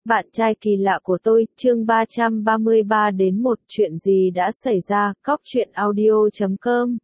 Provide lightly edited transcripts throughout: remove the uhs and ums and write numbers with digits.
Bạn trai kỳ lạ của tôi, chương 333 đến 1 chuyện gì đã xảy ra, cóc truyện audio.com.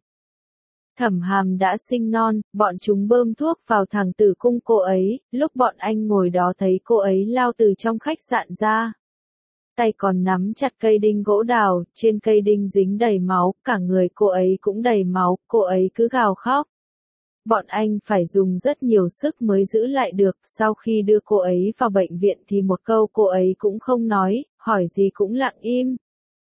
Thẩm Hàm đã sinh non, bọn chúng bơm thuốc vào thằng tử cung cô ấy, lúc bọn anh ngồi đó thấy cô ấy lao từ trong khách sạn ra. Tay còn nắm chặt cây đinh gỗ đào, trên cây đinh dính đầy máu, cả người cô ấy cũng đầy máu, cô ấy cứ gào khóc. Bọn anh phải dùng rất nhiều sức mới giữ lại được, sau khi đưa cô ấy vào bệnh viện thì một câu cô ấy cũng không nói, hỏi gì cũng lặng im.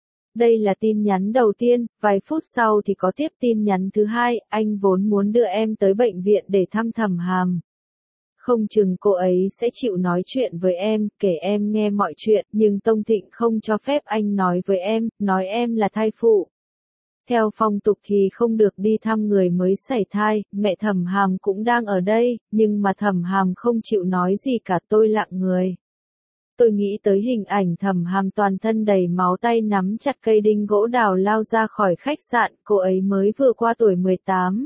Đây là tin nhắn đầu tiên, vài phút sau thì có tiếp tin nhắn thứ hai, anh vốn muốn đưa em tới bệnh viện để thăm Thẩm Hàm. Không chừng cô ấy sẽ chịu nói chuyện với em, kể em nghe mọi chuyện, nhưng Tông Thịnh không cho phép anh nói với em, nói em là thai phụ. Theo phong tục thì không được đi thăm người mới sảy thai, mẹ Thẩm Hàm cũng đang ở đây, nhưng mà Thẩm Hàm không chịu nói gì cả, tôi lặng người. Tôi nghĩ tới hình ảnh Thẩm Hàm toàn thân đầy máu, tay nắm chặt cây đinh gỗ đào lao ra khỏi khách sạn, cô ấy mới vừa qua tuổi 18.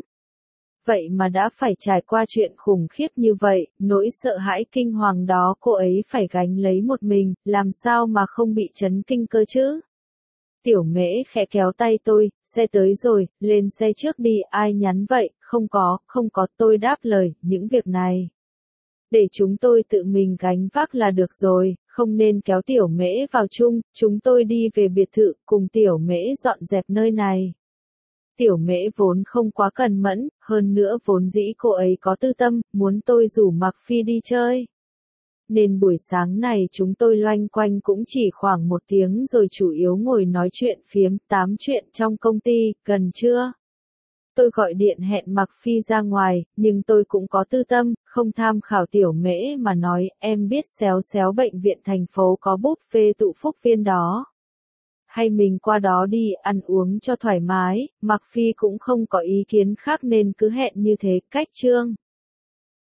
Vậy mà đã phải trải qua chuyện khủng khiếp như vậy, nỗi sợ hãi kinh hoàng đó cô ấy phải gánh lấy một mình, làm sao mà không bị chấn kinh cơ chứ? Tiểu Mễ khẽ kéo tay tôi, xe tới rồi, lên xe trước đi, ai nhắn vậy, không có, tôi đáp lời, những việc này. Để chúng tôi tự mình gánh vác là được rồi, không nên kéo Tiểu Mễ vào chung, chúng tôi đi về biệt thự, cùng Tiểu Mễ dọn dẹp nơi này. Tiểu Mễ vốn không quá cần mẫn, hơn nữa vốn dĩ cô ấy có tư tâm, muốn tôi rủ Mạc Phi đi chơi. Nên buổi sáng này chúng tôi loanh quanh cũng chỉ khoảng 1 tiếng rồi chủ yếu ngồi nói chuyện phiếm, tám chuyện trong công ty, gần trưa. Tôi gọi điện hẹn Mạc Phi ra ngoài, nhưng tôi cũng có tư tâm, không tham khảo Tiểu Mễ mà nói, em biết xéo xéo bệnh viện thành phố có buffet tụ phúc viên đó. Hay mình qua đó đi, ăn uống cho thoải mái, Mạc Phi cũng không có ý kiến khác nên cứ hẹn như thế, cách chương.